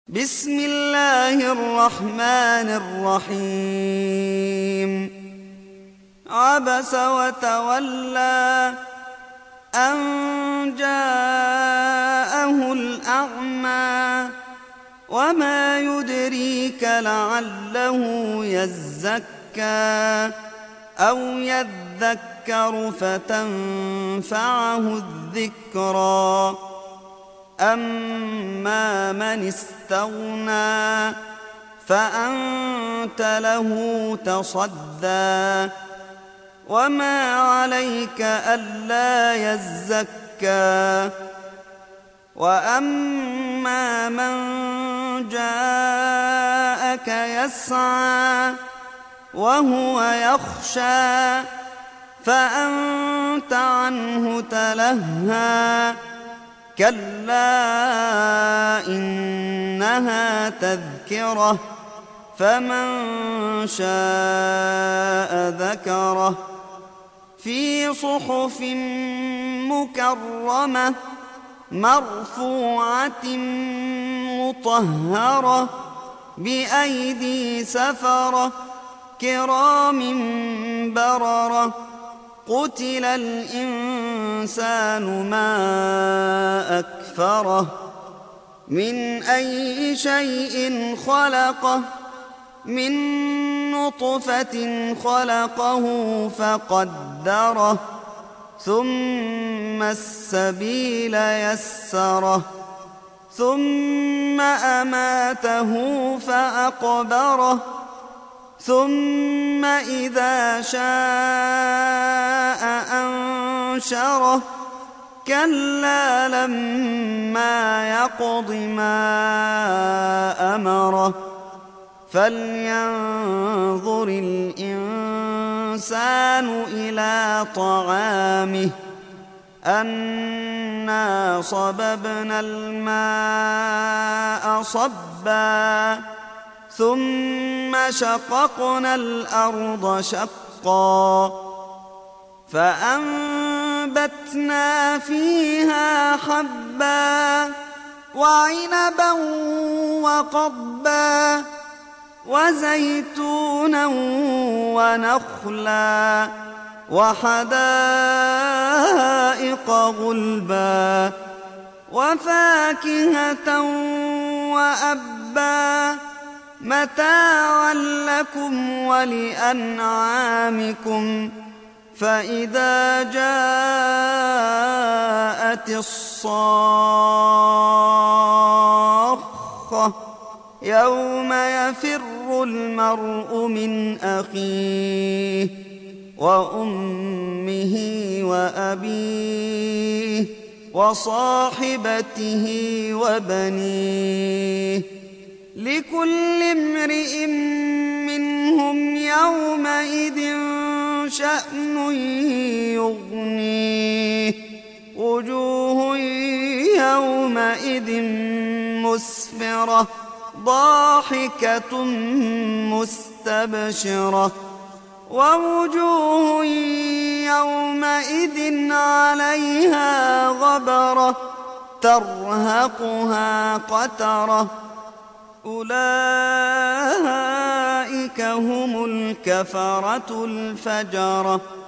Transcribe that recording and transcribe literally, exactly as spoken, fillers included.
بسم الله الرحمن الرحيم عبس وتولى أن جاءه الأعمى وما يدريك لعله يزكى أو يذكر فتنفعه الذكرى أما من استغنى فأنت له تصدى وما عليك ألا يزكى وأما من جاءك يسعى وهو يخشى فأنت عنه تلهى كلا إنها تذكرة فمن شاء ذكره في صحف مكرمة مرفوعة مطهرة بأيدي سفرة كرام بررة قتل الإنسان ما أكفره من أي شيء خلقه من نطفة خلقه فقدره ثم السبيل يسره ثم أماته فأقبره ثم إذا شاء أنشره كلا لما يقض ما أمره فلينظر الإنسان إلى طعامه أنا صببنا الماء صبا ثم شققنا الأرض شقا فأنبتنا فيها حبا وعنبا وقضبا وزيتونا ونخلا وحدائق غلبا وفاكهة وأبا متاعا لكم ولأنعامكم فإذا جاءت الصاخة يوم يفر المرء من أخيه وأمه وأبيه وصاحبته وبنيه لكل امرئ منهم يومئذ شأن يغنيه وجوه يومئذ مسفرة ضاحكة مستبشرة ووجوه يومئذ عليها غبرة ترهقها قترة أولئك هم الكفرة الفجرة.